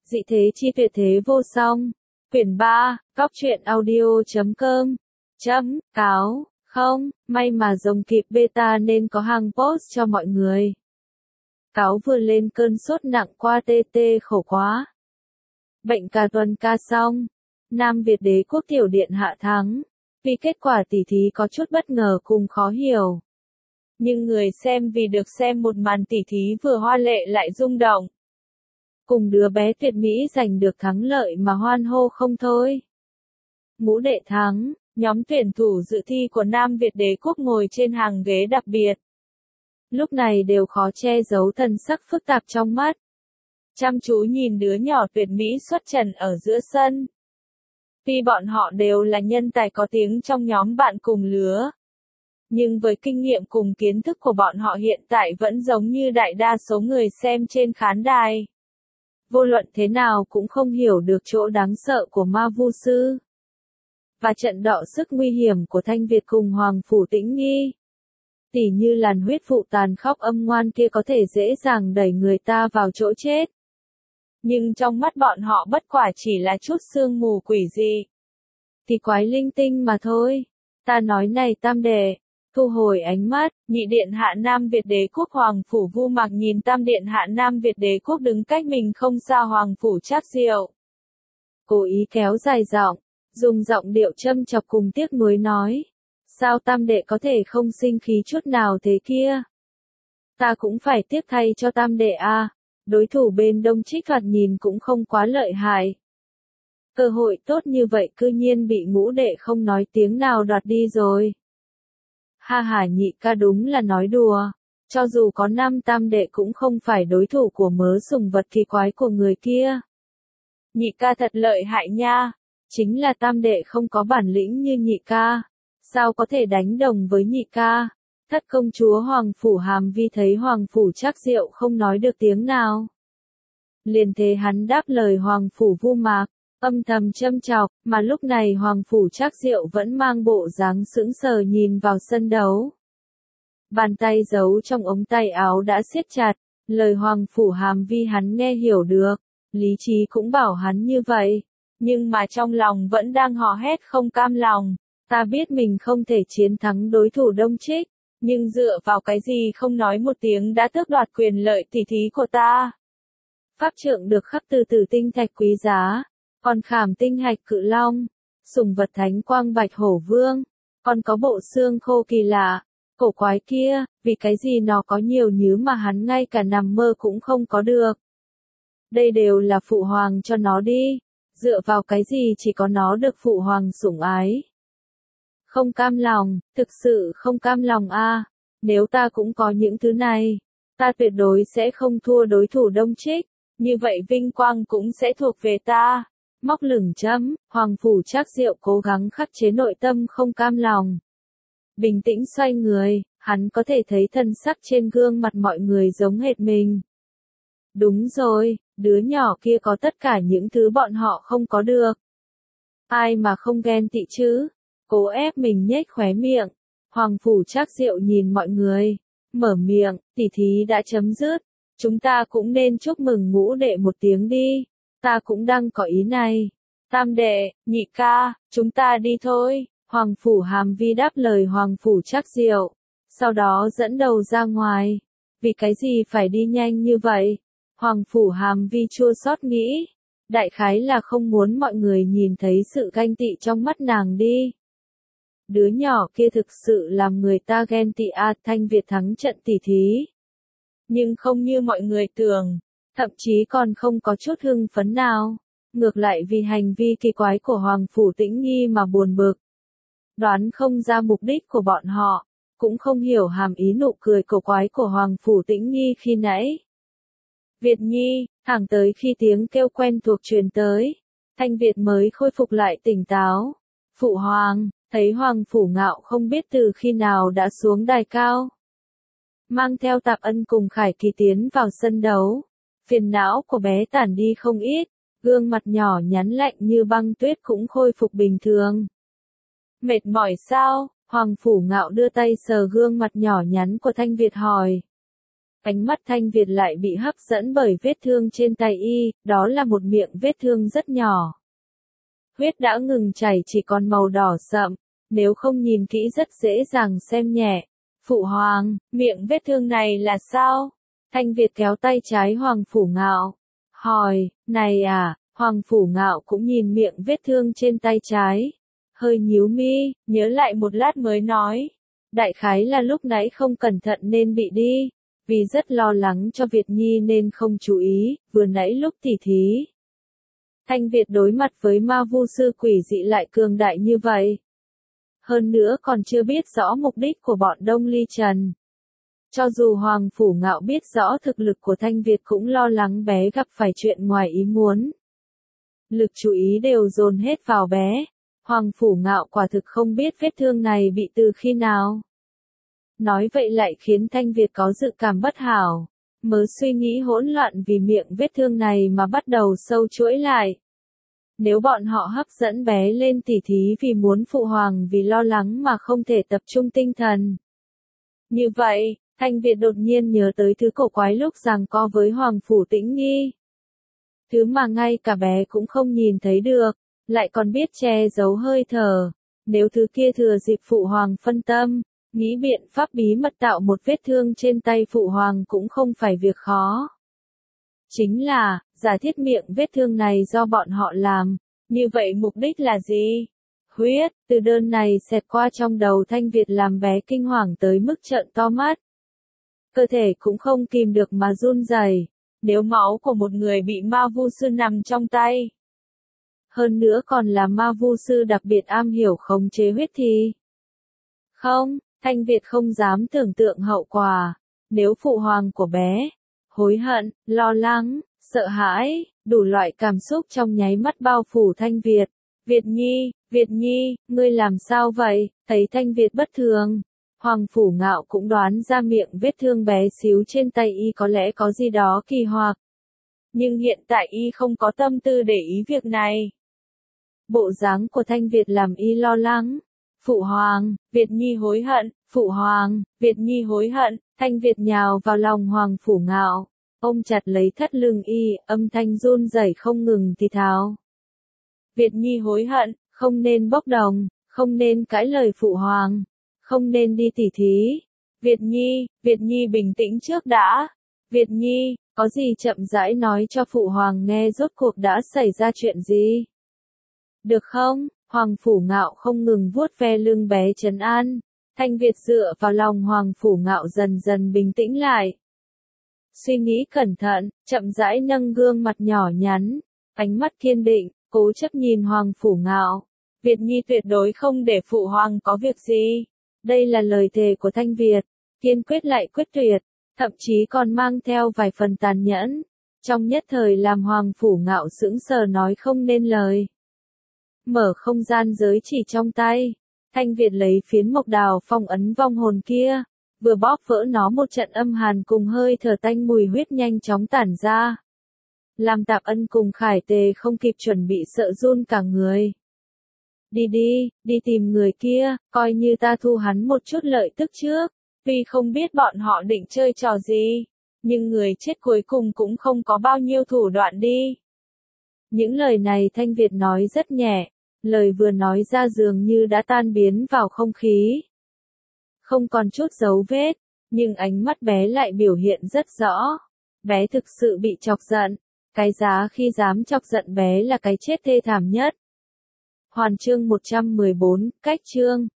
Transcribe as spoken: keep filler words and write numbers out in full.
Dị thế chi tuyệt thế vô song. Quyển ba, Cóc truyện audio chấm com. Chấm, cáo, không, may mà rồng kịp beta nên có hàng post cho mọi người. Cáo vừa lên cơn sốt nặng qua tê tê khổ quá. Bệnh cả tuần ca xong. Nam Việt đế quốc tiểu điện hạ thắng. Vì kết quả tỉ thí có chút bất ngờ cùng khó hiểu. Nhưng người xem vì được xem một màn tỉ thí vừa hoa lệ lại rung động. Cùng đứa bé tuyệt mỹ giành được thắng lợi mà hoan hô không thôi. Ngũ đệ thắng, nhóm tuyển thủ dự thi của Nam Việt đế quốc ngồi trên hàng ghế đặc biệt. Lúc này đều khó che giấu thần sắc phức tạp trong mắt. Chăm chú nhìn đứa nhỏ tuyệt mỹ xuất trần ở giữa sân. Tuy bọn họ đều là nhân tài có tiếng trong nhóm bạn cùng lứa. Nhưng với kinh nghiệm cùng kiến thức của bọn họ hiện tại vẫn giống như đại đa số người xem trên khán đài. Vô luận thế nào cũng không hiểu được chỗ đáng sợ của ma vu sư. Và trận đọ sức nguy hiểm của Thanh Việt cùng Hoàng Phủ Tĩnh Nghi. Tỉ như làn huyết phụ tàn khóc âm ngoan kia có thể dễ dàng đẩy người ta vào chỗ chết. Nhưng trong mắt bọn họ bất quả chỉ là chút sương mù quỷ dị. Thì quái linh tinh mà thôi. Ta nói này tam đệ. Thu hồi ánh mắt, nhị điện hạ Nam Việt đế quốc Hoàng Phủ Vu Mặc nhìn tam điện hạ Nam Việt đế quốc đứng cách mình không xa Hoàng Phủ Trác Diệu. Cố ý kéo dài giọng, dùng giọng điệu châm chọc cùng tiếc nuối nói. Sao tam đệ có thể không sinh khí chút nào thế kia? Ta cũng phải tiếc thay cho tam đệ à, đối thủ bên Đông Trích thoạt nhìn cũng không quá lợi hại. Cơ hội tốt như vậy cư nhiên bị ngũ đệ không nói tiếng nào đoạt đi rồi. Ha ha, nhị ca đúng là nói đùa, cho dù có năm tam đệ cũng không phải đối thủ của mớ sùng vật kỳ quái của người kia. Nhị ca thật lợi hại nha, chính là tam đệ không có bản lĩnh như nhị ca, sao có thể đánh đồng với nhị ca. Thất công chúa Hoàng Phủ Hàm Vi thấy Hoàng Phủ Trác Diệu không nói được tiếng nào. Liền thế hắn đáp lời Hoàng Phủ Vu Mạc, âm thầm châm chọc, mà lúc này Hoàng Phủ Trác Diệu vẫn mang bộ dáng sững sờ nhìn vào sân đấu. Bàn tay giấu trong ống tay áo đã siết chặt, lời Hoàng Phủ Hàm Vi hắn nghe hiểu được, lý trí cũng bảo hắn như vậy, nhưng mà trong lòng vẫn đang hò hét không cam lòng. Ta biết mình không thể chiến thắng đối thủ Đông Trích, nhưng dựa vào cái gì không nói một tiếng đã tước đoạt quyền lợi tỉ thí của ta. Pháp trượng được khắc từ tử tinh thạch quý giá, còn khảm tinh hạch cự long, sùng vật thánh quang bạch hổ vương, còn có bộ xương khô kỳ lạ, cổ quái kia, vì cái gì nó có nhiều nhứ mà hắn ngay cả nằm mơ cũng không có được. Đây đều là phụ hoàng cho nó đi, dựa vào cái gì chỉ có nó được phụ hoàng sủng ái. Không cam lòng, thực sự không cam lòng a. À. Nếu ta cũng có những thứ này, ta tuyệt đối sẽ không thua đối thủ Đông Trích, như vậy vinh quang cũng sẽ thuộc về ta. Móc lửng chấm, Hoàng Phủ Trác Diệu cố gắng khắc chế nội tâm không cam lòng. Bình tĩnh xoay người, hắn có thể thấy thân sắc trên gương mặt mọi người giống hệt mình. Đúng rồi, đứa nhỏ kia có tất cả những thứ bọn họ không có được. Ai mà không ghen tị chứ? Cố ép mình nhếch khóe miệng. Hoàng Phủ Trác Diệu nhìn mọi người, mở miệng, tỉ thí đã chấm dứt. Chúng ta cũng nên chúc mừng ngũ đệ một tiếng đi. Ta cũng đang có ý này. Tam đệ, nhị ca, chúng ta đi thôi. Hoàng Phủ Hàm Vi đáp lời Hoàng Phủ Trác Diệu. Sau đó dẫn đầu ra ngoài. Vì cái gì phải đi nhanh như vậy? Hoàng Phủ Hàm Vi chua xót nghĩ. Đại khái là không muốn mọi người nhìn thấy sự ganh tị trong mắt nàng đi. Đứa nhỏ kia thực sự làm người ta ghen tị a. Thanh Việt thắng trận tỉ thí. Nhưng không như mọi người tưởng, thậm chí còn không có chút hưng phấn nào. Ngược lại vì hành vi kỳ quái của Hoàng Phủ Tĩnh Nghi mà buồn bực. Đoán không ra mục đích của bọn họ, cũng không hiểu hàm ý nụ cười cổ quái của Hoàng Phủ Tĩnh Nghi khi nãy. Việt Nhi, thẳng tới khi tiếng kêu quen thuộc truyền tới, Thanh Việt mới khôi phục lại tỉnh táo. Phụ hoàng, thấy Hoàng Phủ Ngạo không biết từ khi nào đã xuống đài cao. Mang theo Tạp Ân cùng Khải Kỳ tiến vào sân đấu. Phiền não của bé tản đi không ít, gương mặt nhỏ nhắn lạnh như băng tuyết cũng khôi phục bình thường. Mệt mỏi sao? Hoàng Phủ Ngạo đưa tay sờ gương mặt nhỏ nhắn của Thanh Việt hỏi. Ánh mắt Thanh Việt lại bị hấp dẫn bởi vết thương trên tay y, đó là một miệng vết thương rất nhỏ. Huyết đã ngừng chảy chỉ còn màu đỏ sậm, nếu không nhìn kỹ rất dễ dàng xem nhẹ. Phụ hoàng, miệng vết thương này là sao? Thanh Việt kéo tay trái Hoàng Phủ Ngạo. Hỏi, này à, Hoàng Phủ Ngạo cũng nhìn miệng vết thương trên tay trái. Hơi nhíu mi, nhớ lại một lát mới nói. Đại khái là lúc nãy không cẩn thận nên bị đi. Vì rất lo lắng cho Việt Nhi nên không chú ý, vừa nãy lúc tỉ thí. Thanh Việt đối mặt với ma vu sư quỷ dị lại cường đại như vậy. Hơn nữa còn chưa biết rõ mục đích của bọn Đông Ly Trần. Cho dù Hoàng Phủ Ngạo biết rõ thực lực của Thanh Việt cũng lo lắng bé gặp phải chuyện ngoài ý muốn. Lực chú ý đều dồn hết vào bé. Hoàng Phủ Ngạo quả thực không biết vết thương này bị từ khi nào. Nói vậy lại khiến Thanh Việt có dự cảm bất hảo. Mớ suy nghĩ hỗn loạn vì miệng vết thương này mà bắt đầu sâu chuỗi lại. Nếu bọn họ hấp dẫn bé lên tỉ thí vì muốn phụ hoàng vì lo lắng mà không thể tập trung tinh thần. Như vậy, Thanh Việt đột nhiên nhớ tới thứ cổ quái lúc giằng co với Hoàng Phủ Tĩnh Nghi. Thứ mà ngay cả bé cũng không nhìn thấy được, lại còn biết che giấu hơi thở. Nếu thứ kia thừa dịp phụ hoàng phân tâm, nghĩ biện pháp bí mật tạo một vết thương trên tay phụ hoàng cũng không phải việc khó. Chính là, giả thiết miệng vết thương này do bọn họ làm, như vậy mục đích là gì? Huyết, từ đơn này xẹt qua trong đầu Thanh Việt làm bé kinh hoàng tới mức trợn to mắt. Cơ thể cũng không kìm được mà run rẩy. Nếu máu của một người bị ma vu sư nằm trong tay. Hơn nữa còn là ma vu sư đặc biệt am hiểu khống chế huyết thì. Không, Thanh Việt không dám tưởng tượng hậu quả. Nếu phụ hoàng của bé, hối hận, lo lắng, sợ hãi, đủ loại cảm xúc trong nháy mắt bao phủ Thanh Việt. Việt Nhi, Việt Nhi, ngươi làm sao vậy? Thấy Thanh Việt bất thường. Hoàng Phủ Ngạo cũng đoán ra miệng vết thương bé xíu trên tay y có lẽ có gì đó kỳ hoặc. Nhưng hiện tại y không có tâm tư để ý việc này. Bộ dáng của Thanh Việt làm y lo lắng. Phụ hoàng, Việt Nhi hối hận, phụ hoàng, Việt Nhi hối hận, Thanh Việt nhào vào lòng Hoàng Phủ Ngạo. Ôm chặt lấy thắt lưng y, âm thanh run rẩy không ngừng thì thào. Việt Nhi hối hận, không nên bốc đồng, không nên cãi lời phụ hoàng. Không nên đi tỉ thí. Việt Nhi, Việt Nhi bình tĩnh trước đã. Việt Nhi, có gì chậm rãi nói cho phụ hoàng nghe rốt cuộc đã xảy ra chuyện gì. Được không? Hoàng Phủ Ngạo không ngừng vuốt ve lưng bé trấn an. Thanh Việt dựa vào lòng Hoàng Phủ Ngạo dần dần bình tĩnh lại. Suy nghĩ cẩn thận, chậm rãi nâng gương mặt nhỏ nhắn. Ánh mắt kiên định, cố chấp nhìn Hoàng Phủ Ngạo. Việt Nhi tuyệt đối không để phụ hoàng có việc gì. Đây là lời thề của Thanh Việt, kiên quyết lại quyết tuyệt, thậm chí còn mang theo vài phần tàn nhẫn. Trong nhất thời làm Hoàng Phủ Ngạo sững sờ nói không nên lời. Mở không gian giới chỉ trong tay, Thanh Việt lấy phiến mộc đào phong ấn vong hồn kia, vừa bóp vỡ nó một trận âm hàn cùng hơi thở tanh mùi huyết nhanh chóng tản ra. Làm Tạp Ân cùng Khải Tề không kịp chuẩn bị sợ run cả người. Đi đi, đi tìm người kia, coi như ta thu hắn một chút lợi tức trước. Tuy không biết bọn họ định chơi trò gì, nhưng người chết cuối cùng cũng không có bao nhiêu thủ đoạn đi. Những lời này Thanh Việt nói rất nhẹ, lời vừa nói ra dường như đã tan biến vào không khí. Không còn chút dấu vết, nhưng ánh mắt bé lại biểu hiện rất rõ. Bé thực sự bị chọc giận, cái giá khi dám chọc giận bé là cái chết thê thảm nhất. Hoàn chương một trăm mười bốn, cách chương.